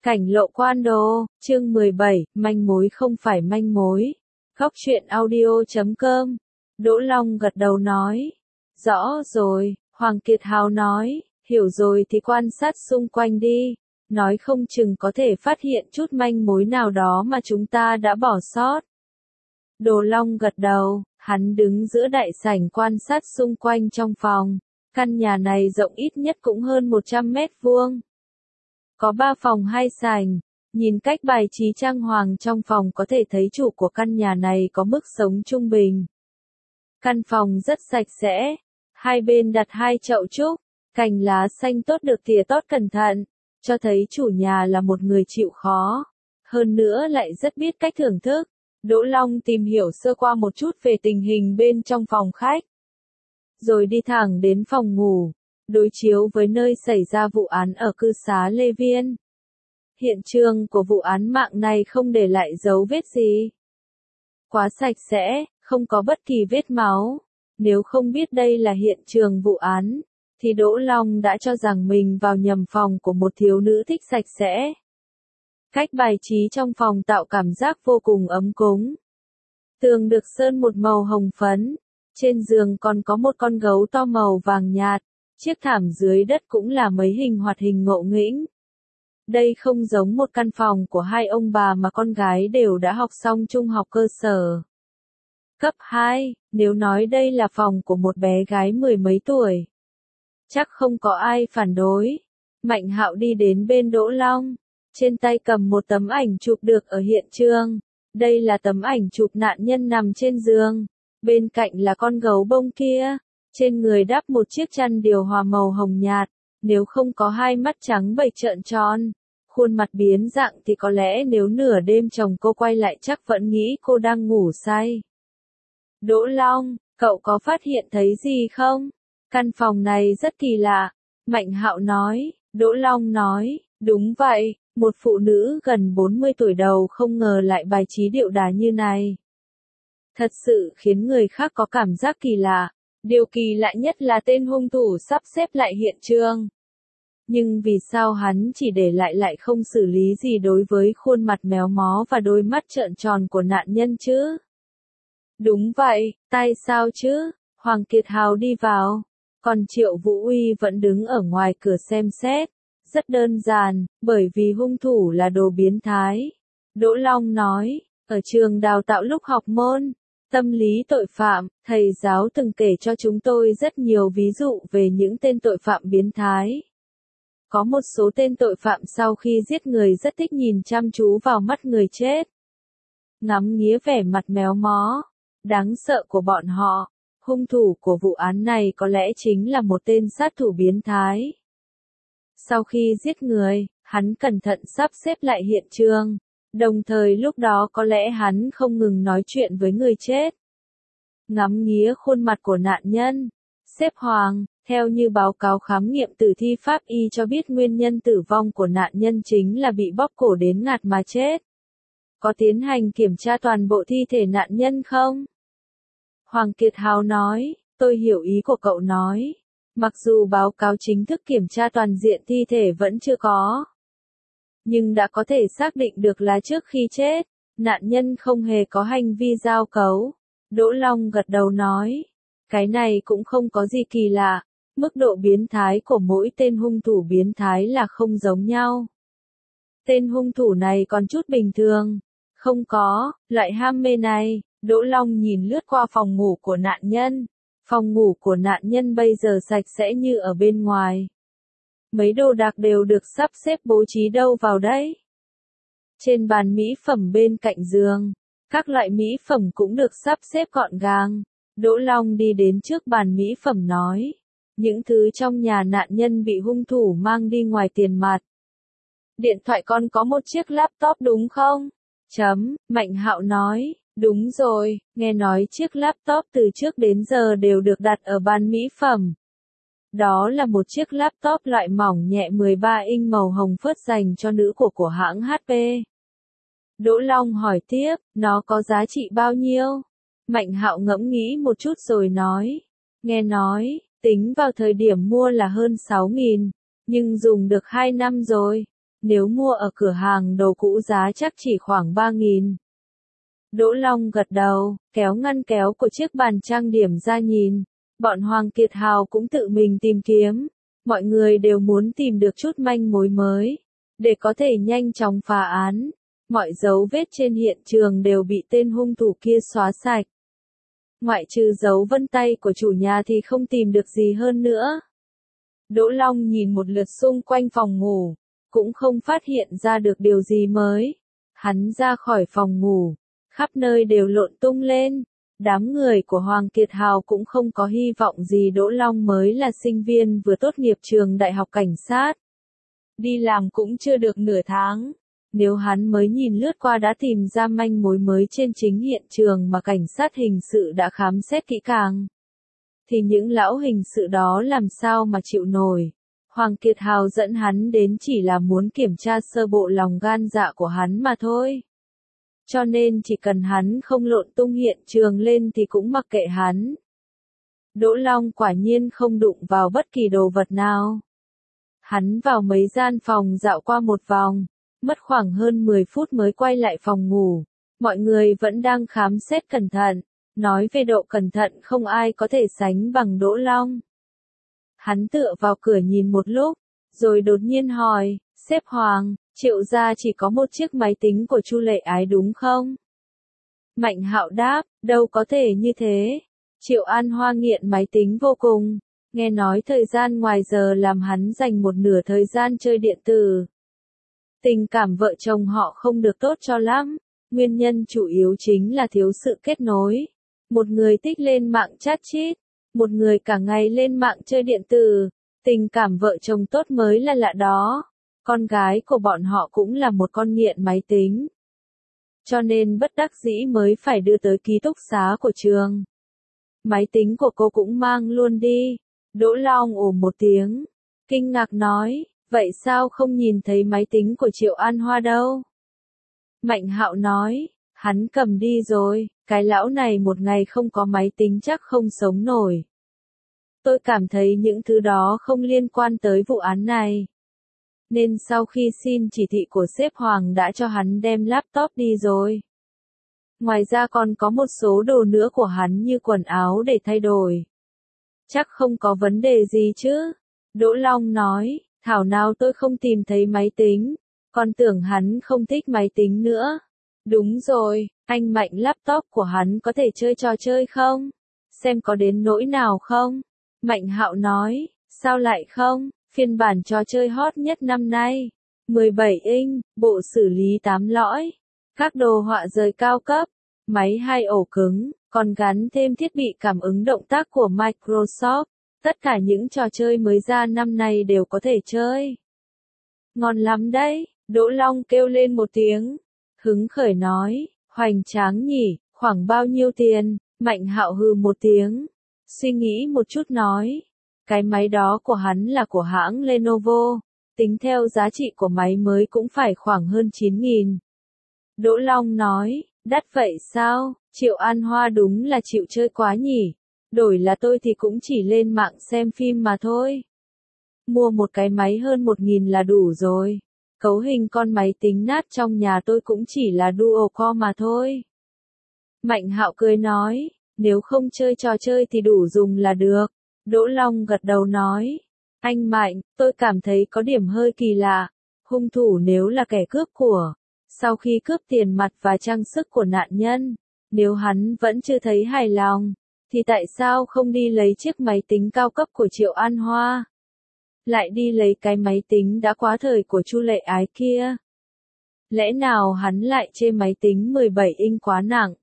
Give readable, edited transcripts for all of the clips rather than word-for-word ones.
Cảnh lộ quan đồ, chương 17, manh mối không phải manh mối. Góc truyện audio.com. Đỗ Long gật đầu nói. Rõ rồi, Hoàng Kiệt Hào nói, hiểu rồi thì quan sát xung quanh đi. Nói không chừng có thể phát hiện chút manh mối nào đó mà chúng ta đã bỏ sót. Đồ Long gật đầu, hắn đứng giữa đại sảnh quan sát xung quanh trong phòng. Căn nhà này rộng ít nhất cũng hơn 100 mét vuông. Có 3 phòng 2 sảnh, nhìn cách bài trí trang hoàng trong phòng có thể thấy chủ của căn nhà này có mức sống trung bình. Căn phòng rất sạch sẽ, hai bên đặt 2 chậu trúc, cành lá xanh tốt được tỉa tót cẩn thận, cho thấy chủ nhà là một người chịu khó, hơn nữa lại rất biết cách thưởng thức. Đỗ Long tìm hiểu sơ qua một chút về tình hình bên trong phòng khách, rồi đi thẳng đến phòng ngủ, đối chiếu với nơi xảy ra vụ án ở cư xá Lê Viên. Hiện trường của vụ án mạng này không để lại dấu vết gì. Quá sạch sẽ, không có bất kỳ vết máu. Nếu không biết đây là hiện trường vụ án, thì Đỗ Long đã cho rằng mình vào nhầm phòng của một thiếu nữ thích sạch sẽ. Cách bài trí trong phòng tạo cảm giác vô cùng ấm cúng. Tường được sơn một màu hồng phấn, trên giường còn có một con gấu to màu vàng nhạt, chiếc thảm dưới đất cũng là mấy hình hoạt hình ngộ nghĩnh. Đây không giống một căn phòng của hai ông bà mà con gái đều đã học xong trung học cơ sở. Cấp 2, nếu nói đây là phòng của một bé gái 10 mấy tuổi, chắc không có ai phản đối. Mạnh Hạo đi đến bên Đỗ Long, trên tay cầm một tấm ảnh chụp được ở hiện trường. Đây là tấm ảnh chụp nạn nhân nằm trên giường, bên cạnh là con gấu bông kia, trên người đắp một chiếc chăn điều hòa màu hồng nhạt, nếu không có hai mắt trắng bệch trợn tròn, khuôn mặt biến dạng thì có lẽ nếu nửa đêm chồng cô quay lại chắc vẫn nghĩ cô đang ngủ say. Đỗ Long, cậu có phát hiện thấy gì không? Căn phòng này rất kỳ lạ, Mạnh Hạo nói. Đỗ Long nói, đúng vậy, một phụ nữ gần 40 tuổi đầu không ngờ lại bài trí điệu đà như này. Thật sự khiến người khác có cảm giác kỳ lạ. Điều kỳ lạ nhất là tên hung thủ sắp xếp lại hiện trường. Nhưng vì sao hắn chỉ để lại không xử lý gì đối với khuôn mặt méo mó và đôi mắt trợn tròn của nạn nhân chứ? Đúng vậy, tại sao chứ? Hoàng Kiệt Hào đi vào, còn Triệu Vũ Uy vẫn đứng ở ngoài cửa xem xét. Rất đơn giản, bởi vì hung thủ là đồ biến thái. Đỗ Long nói, ở trường đào tạo lúc học môn tâm lý tội phạm, thầy giáo từng kể cho chúng tôi rất nhiều ví dụ về những tên tội phạm biến thái. Có một số tên tội phạm sau khi giết người rất thích nhìn chăm chú vào mắt người chết, ngắm nghía vẻ mặt méo mó, đáng sợ của bọn họ. Hung thủ của vụ án này có lẽ chính là một tên sát thủ biến thái. Sau khi giết người, hắn cẩn thận sắp xếp lại hiện trường. Đồng thời lúc đó có lẽ hắn không ngừng nói chuyện với người chết, ngắm nghía khuôn mặt của nạn nhân. Xếp Hoàng, theo như báo cáo khám nghiệm tử thi pháp y cho biết nguyên nhân tử vong của nạn nhân chính là bị bóp cổ đến ngạt mà chết. Có tiến hành kiểm tra toàn bộ thi thể nạn nhân không? Hoàng Kiệt Hào nói, tôi hiểu ý của cậu nói. Mặc dù báo cáo chính thức kiểm tra toàn diện thi thể vẫn chưa có, nhưng đã có thể xác định được là trước khi chết, nạn nhân không hề có hành vi giao cấu. Đỗ Long gật đầu nói, cái này cũng không có gì kỳ lạ, mức độ biến thái của mỗi tên hung thủ biến thái là không giống nhau. Tên hung thủ này còn chút bình thường, không có loại ham mê này. Đỗ Long nhìn lướt qua phòng ngủ của nạn nhân. Phòng ngủ của nạn nhân bây giờ sạch sẽ như ở bên ngoài. Mấy đồ đạc đều được sắp xếp bố trí đâu vào đấy. Trên bàn mỹ phẩm bên cạnh giường, các loại mỹ phẩm cũng được sắp xếp gọn gàng. Đỗ Long đi đến trước bàn mỹ phẩm nói, những thứ trong nhà nạn nhân bị hung thủ mang đi ngoài tiền mặt. Điện thoại con có một chiếc laptop đúng không? Mạnh Hạo nói, đúng rồi, nghe nói chiếc laptop từ trước đến giờ đều được đặt ở bàn mỹ phẩm. Đó là một chiếc laptop loại mỏng nhẹ 13 inch màu hồng phớt dành cho nữ của hãng HP. Đỗ Long hỏi tiếp, nó có giá trị bao nhiêu? Mạnh Hạo ngẫm nghĩ một chút rồi nói, nghe nói, tính vào thời điểm mua là hơn 6.000, nhưng dùng được 2 năm rồi. Nếu mua ở cửa hàng đồ cũ giá chắc chỉ khoảng 3.000. Đỗ Long gật đầu, kéo ngăn kéo của chiếc bàn trang điểm ra nhìn. Bọn Hoàng Kiệt Hào cũng tự mình tìm kiếm. Mọi người đều muốn tìm được chút manh mối mới, để có thể nhanh chóng phá án. Mọi dấu vết trên hiện trường đều bị tên hung thủ kia xóa sạch. Ngoại trừ dấu vân tay của chủ nhà thì không tìm được gì hơn nữa. Đỗ Long nhìn một lượt xung quanh phòng ngủ, cũng không phát hiện ra được điều gì mới. Hắn ra khỏi phòng ngủ, khắp nơi đều lộn tung lên. Đám người của Hoàng Kiệt Hào cũng không có hy vọng gì. Đỗ Long mới là sinh viên vừa tốt nghiệp trường đại học cảnh sát. Đi làm cũng chưa được nửa tháng. Nếu hắn mới nhìn lướt qua đã tìm ra manh mối mới trên chính hiện trường mà cảnh sát hình sự đã khám xét kỹ càng, thì những lão hình sự đó làm sao mà chịu nổi. Hoàng Kiệt Hào dẫn hắn đến chỉ là muốn kiểm tra sơ bộ lòng gan dạ của hắn mà thôi. Cho nên chỉ cần hắn không lộn tung hiện trường lên thì cũng mặc kệ hắn. Đỗ Long quả nhiên không đụng vào bất kỳ đồ vật nào. Hắn vào mấy gian phòng dạo qua một vòng, mất khoảng hơn 10 phút mới quay lại phòng ngủ. Mọi người vẫn đang khám xét cẩn thận, nói về độ cẩn thận không ai có thể sánh bằng Đỗ Long. Hắn tựa vào cửa nhìn một lúc, rồi đột nhiên hỏi, sếp Hoàng, Triệu gia chỉ có một chiếc máy tính của Chu Lệ Ái đúng không? Mạnh Hạo đáp, đâu có thể như thế. Triệu An Hoa nghiện máy tính vô cùng, nghe nói thời gian ngoài giờ làm hắn dành một nửa thời gian chơi điện tử. Tình cảm vợ chồng họ không được tốt cho lắm, nguyên nhân chủ yếu chính là thiếu sự kết nối. Một người thích lên mạng chat chít, một người cả ngày lên mạng chơi điện tử, tình cảm vợ chồng tốt mới là lạ đó. Con gái của bọn họ cũng là một con nghiện máy tính. Cho nên bất đắc dĩ mới phải đưa tới ký túc xá của trường. Máy tính của cô cũng mang luôn đi. Đỗ Long ồ một tiếng, kinh ngạc nói, vậy sao không nhìn thấy máy tính của Triệu An Hoa đâu? Mạnh Hạo nói, hắn cầm đi rồi, cái lão này một ngày không có máy tính chắc không sống nổi. Tôi cảm thấy những thứ đó không liên quan tới vụ án này. Nên sau khi xin chỉ thị của sếp Hoàng đã cho hắn đem laptop đi rồi. Ngoài ra còn có một số đồ nữa của hắn như quần áo để thay đổi. Chắc không có vấn đề gì chứ? Đỗ Long nói, thảo nào tôi không tìm thấy máy tính, còn tưởng hắn không thích máy tính nữa. Đúng rồi, anh Mạnh laptop của hắn có thể chơi trò chơi không? Xem có đến nỗi nào không? Mạnh Hạo nói, sao lại không? Phiên bản trò chơi hot nhất năm nay, 17 inch, bộ xử lý 8 lõi, các đồ họa rời cao cấp, máy 2 ổ cứng, còn gắn thêm thiết bị cảm ứng động tác của Microsoft. Tất cả những trò chơi mới ra năm nay đều có thể chơi. Ngon lắm đấy, Đỗ Long kêu lên một tiếng. Hứng khởi nói, hoành tráng nhỉ, khoảng bao nhiêu tiền? Mạnh Hạo hừ một tiếng. Suy nghĩ một chút nói. Cái máy đó của hắn là của hãng Lenovo. Tính theo giá trị của máy mới cũng phải khoảng hơn 9.000. Đỗ Long nói, đắt vậy sao? Triệu An Hoa đúng là chịu chơi quá nhỉ. Đổi là tôi thì cũng chỉ lên mạng xem phim mà thôi. Mua một cái máy hơn 1.000 là đủ rồi. Cấu hình con máy tính nát trong nhà tôi cũng chỉ là dual core mà thôi. Mạnh Hạo cười nói, nếu không chơi trò chơi thì đủ dùng là được. Đỗ Long gật đầu nói, anh Mạnh, tôi cảm thấy có điểm hơi kỳ lạ. Hung thủ nếu là kẻ cướp của, sau khi cướp tiền mặt và trang sức của nạn nhân, nếu hắn vẫn chưa thấy hài lòng, thì tại sao không đi lấy chiếc máy tính cao cấp của Triệu An Hoa? Lại đi lấy cái máy tính đã quá thời của Chu Lệ Ái kia? Lẽ nào hắn lại chê máy tính 17 inch quá nặng?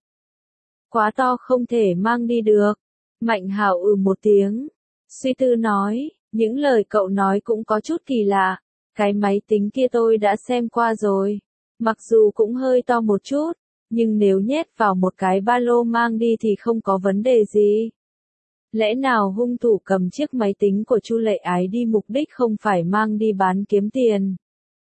Quá to không thể mang đi được. Mạnh Hạo một tiếng. Suy tư nói, những lời cậu nói cũng có chút kỳ lạ. Cái máy tính kia tôi đã xem qua rồi. Mặc dù cũng hơi to một chút, nhưng nếu nhét vào một cái ba lô mang đi thì không có vấn đề gì. Lẽ nào hung thủ cầm chiếc máy tính của Chu Lệ Ái đi mục đích không phải mang đi bán kiếm tiền?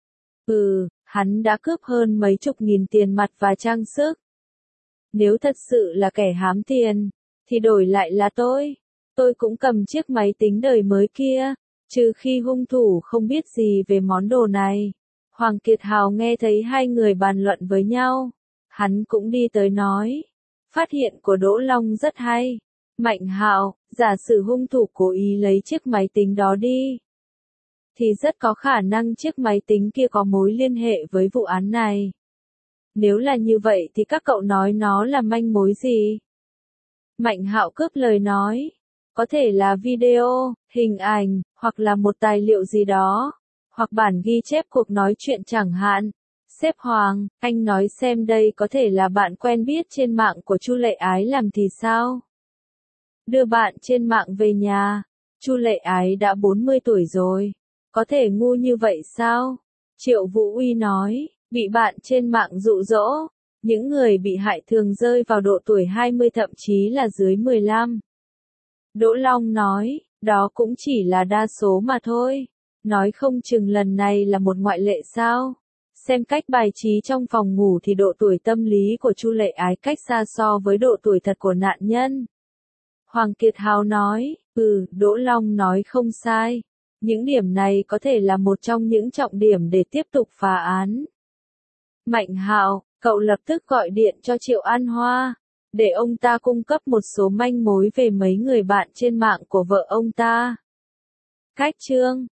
Hắn đã cướp hơn mấy chục nghìn tiền mặt và trang sức. Nếu thật sự là kẻ hám tiền, thì đổi lại là tôi cũng cầm chiếc máy tính đời mới kia, trừ khi hung thủ không biết gì về món đồ này, Hoàng Kiệt Hào nghe thấy hai người bàn luận với nhau. Hắn cũng đi tới nói. Phát hiện của Đỗ Long rất hay. Mạnh Hạo, giả sử hung thủ cố ý lấy chiếc máy tính đó đi, thì rất có khả năng chiếc máy tính kia có mối liên hệ với vụ án này. Nếu là như vậy thì các cậu nói nó là manh mối gì? Mạnh Hạo cướp lời nói. Có thể là video, hình ảnh, hoặc là một tài liệu gì đó, hoặc bản ghi chép cuộc nói chuyện chẳng hạn. Sếp Hoàng, anh nói xem đây có thể là bạn quen biết trên mạng của Chu Lệ Ái làm thì sao? Đưa bạn trên mạng về nhà. Chu Lệ Ái đã 40 tuổi rồi. Có thể ngu như vậy sao? Triệu Vũ Uy nói, bị bạn trên mạng dụ dỗ. Những người bị hại thường rơi vào độ tuổi 20 thậm chí là dưới 15. Đỗ Long nói, đó cũng chỉ là đa số mà thôi. Nói không chừng lần này là một ngoại lệ sao? Xem cách bài trí trong phòng ngủ thì độ tuổi tâm lý của Chu Lệ Ái cách xa so với độ tuổi thật của nạn nhân. Hoàng Kiệt Hào nói, Đỗ Long nói không sai. Những điểm này có thể là một trong những trọng điểm để tiếp tục phá án. Mạnh Hạo, cậu lập tức gọi điện cho Triệu An Hoa, để ông ta cung cấp một số manh mối về mấy người bạn trên mạng của vợ ông ta. Cách chương